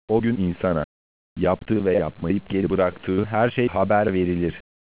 O gün insana yaptığı ve yapmayıp geri bıraktığı her şey haber verilir.